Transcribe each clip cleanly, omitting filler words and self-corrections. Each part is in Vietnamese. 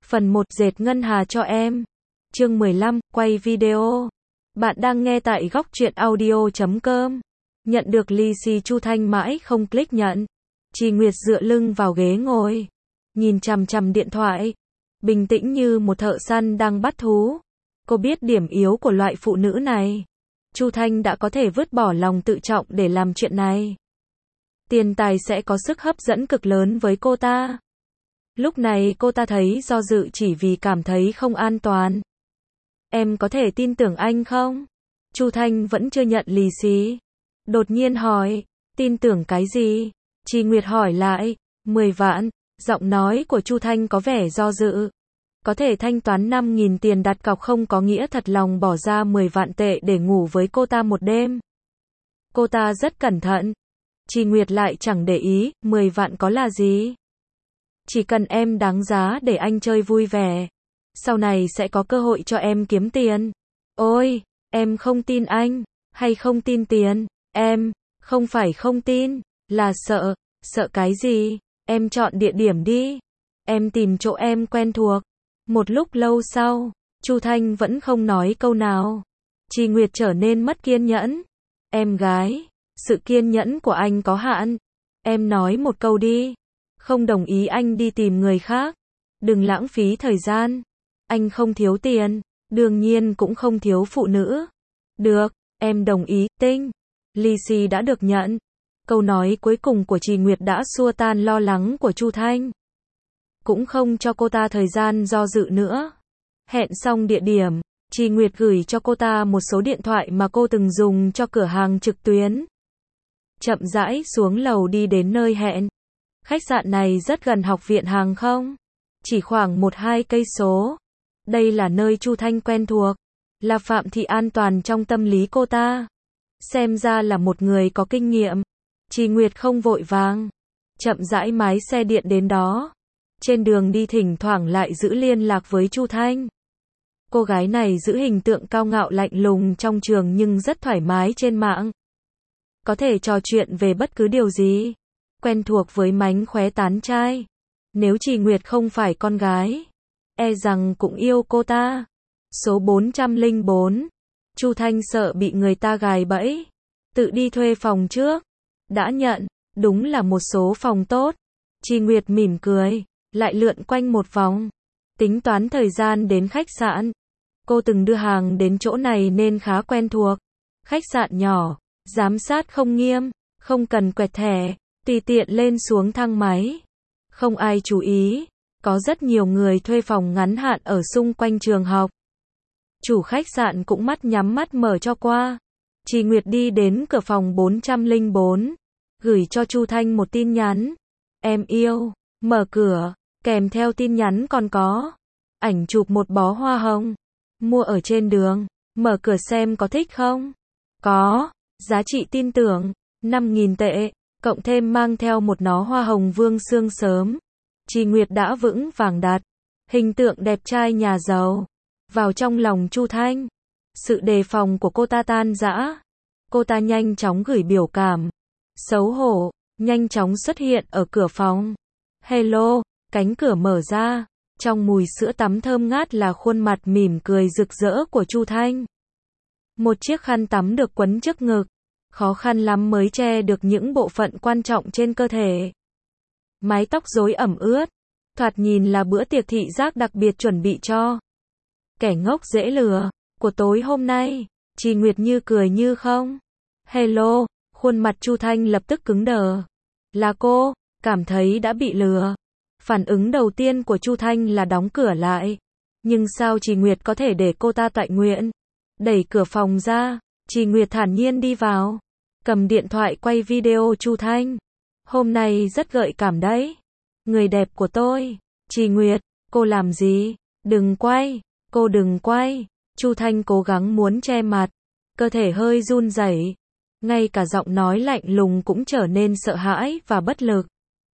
Phần 1 dệt ngân hà cho em. Chương 15, quay video. Bạn đang nghe tại góc truyện audio.com. Nhận được lì xì Chu Thanh mãi không click nhận. Chi Nguyệt dựa lưng vào ghế ngồi, nhìn chằm chằm điện thoại, bình tĩnh như một thợ săn đang bắt thú. Cô biết điểm yếu của loại phụ nữ này. Chu Thanh đã có thể vứt bỏ lòng tự trọng để làm chuyện này. Tiền tài sẽ có sức hấp dẫn cực lớn với cô ta. Lúc này cô ta thấy do dự chỉ vì cảm thấy không an toàn. Em có thể tin tưởng anh không? Chu Thanh vẫn chưa nhận lì xì. Đột nhiên hỏi, tin tưởng cái gì? Chi Nguyệt hỏi lại, 10 vạn. Giọng nói của Chu Thanh có vẻ do dự. Có thể thanh toán 5.000 tiền đặt cọc không có nghĩa thật lòng bỏ ra 10 vạn tệ để ngủ với cô ta một đêm. Cô ta rất cẩn thận. Chi Nguyệt lại chẳng để ý, 10 vạn có là gì? Chỉ cần em đáng giá để anh chơi vui vẻ. Sau này sẽ có cơ hội cho em kiếm tiền. Ôi, em không tin anh, hay không tin tiền? Em, không phải không tin, là sợ. Sợ cái gì? Em chọn địa điểm đi. Em tìm chỗ em quen thuộc. Một lúc lâu sau, Chu Thanh vẫn không nói câu nào. Chi Nguyệt trở nên mất kiên nhẫn. Em gái, sự kiên nhẫn của anh có hạn. Em nói một câu đi. Không đồng ý anh đi tìm người khác. Đừng lãng phí thời gian. Anh không thiếu tiền, đương nhiên cũng không thiếu phụ nữ. Được, em đồng ý, Tinh. Lì xì đã được nhận. Câu nói cuối cùng của Chi Nguyệt đã xua tan lo lắng của Chu Thanh. Cũng không cho cô ta thời gian do dự nữa. Hẹn xong địa điểm, Chi Nguyệt gửi cho cô ta một số điện thoại mà cô từng dùng cho cửa hàng trực tuyến. Chậm rãi xuống lầu đi đến nơi hẹn. Khách sạn này rất gần học viện hàng không, chỉ khoảng 1-2 cây số. Đây là nơi Chu Thanh quen thuộc, là Phạm Thị an toàn trong tâm lý cô ta. Xem ra là một người có kinh nghiệm. Chi Nguyệt không vội vàng, chậm rãi lái xe điện đến đó. Trên đường đi thỉnh thoảng lại giữ liên lạc với Chu Thanh. Cô gái này giữ hình tượng cao ngạo lạnh lùng trong trường nhưng rất thoải mái trên mạng. Có thể trò chuyện về bất cứ điều gì. Quen thuộc với mánh khóe tán trai. Nếu Chi Nguyệt không phải con gái, e rằng cũng yêu cô ta. Số 404. Chu Thanh sợ bị người ta gài bẫy. Tự đi thuê phòng trước. Đã nhận, đúng là một số phòng tốt. Chi Nguyệt mỉm cười, lại lượn quanh một vòng. Tính toán thời gian đến khách sạn. Cô từng đưa hàng đến chỗ này nên khá quen thuộc. Khách sạn nhỏ, giám sát không nghiêm, không cần quẹt thẻ. Tùy tiện lên xuống thang máy. Không ai chú ý. Có rất nhiều người thuê phòng ngắn hạn ở xung quanh trường học. Chủ khách sạn cũng mắt nhắm mắt mở cho qua. Chi Nguyệt đi đến cửa phòng 404. Gửi cho Chu Thanh một tin nhắn. Em yêu. Mở cửa. Kèm theo tin nhắn còn có ảnh chụp một bó hoa hồng. Mua ở trên đường. Mở cửa xem có thích không? Có. Giá trị tin tưởng 5.000 tệ. Cộng thêm mang theo một nó hoa hồng vương sương sớm. Chi Nguyệt đã vững vàng đặt hình tượng đẹp trai nhà giàu vào trong lòng Chu Thanh. Sự đề phòng của cô ta tan rã. Cô ta nhanh chóng gửi biểu cảm xấu hổ, nhanh chóng xuất hiện ở cửa phòng. Hello, cánh cửa mở ra. Trong mùi sữa tắm thơm ngát là khuôn mặt mỉm cười rực rỡ của Chu Thanh. Một chiếc khăn tắm được quấn trước ngực. Khó khăn lắm mới che được những bộ phận quan trọng trên cơ thể. Mái tóc rối ẩm ướt. Thoạt nhìn là bữa tiệc thị giác đặc biệt chuẩn bị cho kẻ ngốc dễ lừa của tối hôm nay. Chi Nguyệt như cười như không. Hello, khuôn mặt Chu Thanh lập tức cứng đờ. Là cô, cảm thấy đã bị lừa. Phản ứng đầu tiên của Chu Thanh là đóng cửa lại. Nhưng sao Chi Nguyệt có thể để cô ta tọa nguyện? Đẩy cửa phòng ra, Chi Nguyệt thản nhiên đi vào. Cầm điện thoại quay video Chu Thanh. Hôm nay rất gợi cảm đấy. Người đẹp của tôi. Chi Nguyệt, cô làm gì? Đừng quay, cô đừng quay. Chu Thanh cố gắng muốn che mặt. Cơ thể hơi run rẩy. Ngay cả giọng nói lạnh lùng cũng trở nên sợ hãi và bất lực.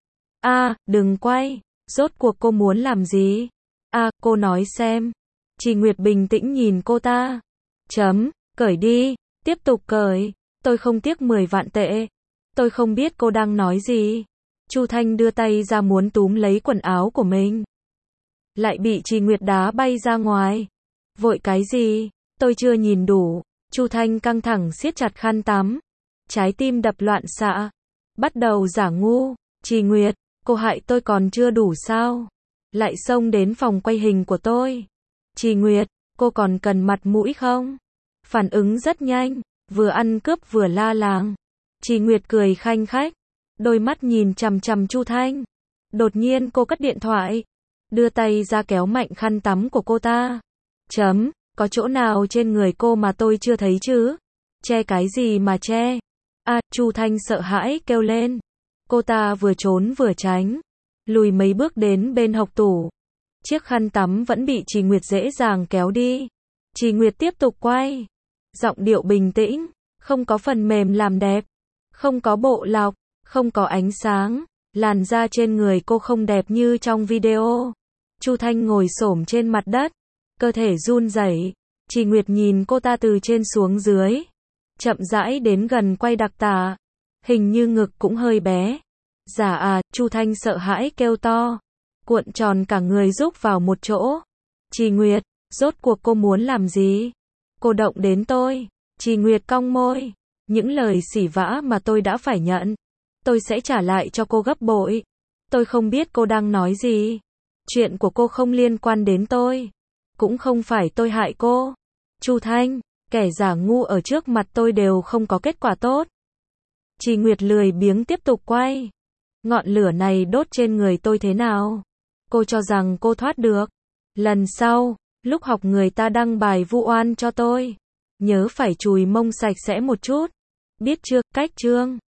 Đừng quay. Rốt cuộc cô muốn làm gì? Cô nói xem. Chi Nguyệt bình tĩnh nhìn cô ta. Cởi đi. Tiếp tục cởi. Tôi không tiếc 10 vạn tệ. Tôi không biết cô đang nói gì. Chu Thanh đưa tay ra muốn túm lấy quần áo của mình. lại bị Trì Nguyệt đá bay ra ngoài. Vội cái gì? Tôi chưa nhìn đủ. Chu Thanh căng thẳng siết chặt khăn tắm. Trái tim đập loạn xạ. Bắt đầu giả ngu. Trì Nguyệt, cô hại tôi còn chưa đủ sao? Lại xông đến phòng quay hình của tôi. Trì Nguyệt, cô còn cần mặt mũi không? Phản ứng rất nhanh, vừa ăn cướp vừa la làng. Trì Nguyệt cười khanh khách, đôi mắt nhìn chằm chằm Chu Thanh. Đột nhiên cô cất điện thoại, đưa tay ra kéo mạnh khăn tắm của cô ta. Có chỗ nào trên người cô mà tôi chưa thấy chứ? Che cái gì mà che? Chu Thanh sợ hãi kêu lên. Cô ta vừa trốn vừa tránh, lùi mấy bước đến bên hộc tủ. Chiếc khăn tắm vẫn bị Trì Nguyệt dễ dàng kéo đi. Trì Nguyệt tiếp tục quay. Giọng điệu bình tĩnh, không có phần mềm làm đẹp, không có bộ lọc, không có ánh sáng. Làn da trên người cô không đẹp như trong video. Chu Thanh ngồi xổm trên mặt đất, cơ thể run rẩy. Trì Nguyệt nhìn cô ta từ trên xuống dưới, chậm rãi đến gần quay đặc tả. Hình như ngực cũng hơi bé. Chu Thanh sợ hãi kêu to, cuộn tròn cả người rúc vào một chỗ. Trì Nguyệt, rốt cuộc cô muốn làm gì? Cô động đến tôi. Trì Nguyệt cong môi. Những lời sỉ vả mà tôi đã phải nhận, tôi sẽ trả lại cho cô gấp bội. Tôi không biết cô đang nói gì. Chuyện của cô không liên quan đến tôi. Cũng không phải tôi hại cô. Chu Thanh, kẻ giả ngu ở trước mặt tôi đều không có kết quả tốt. Trì Nguyệt lười biếng tiếp tục quay. Ngọn lửa này đốt trên người tôi thế nào? Cô cho rằng cô thoát được. Lần sau, lúc học người ta đăng bài vu oan cho tôi, nhớ phải chùi mông sạch sẽ một chút. Biết chưa, cách chương.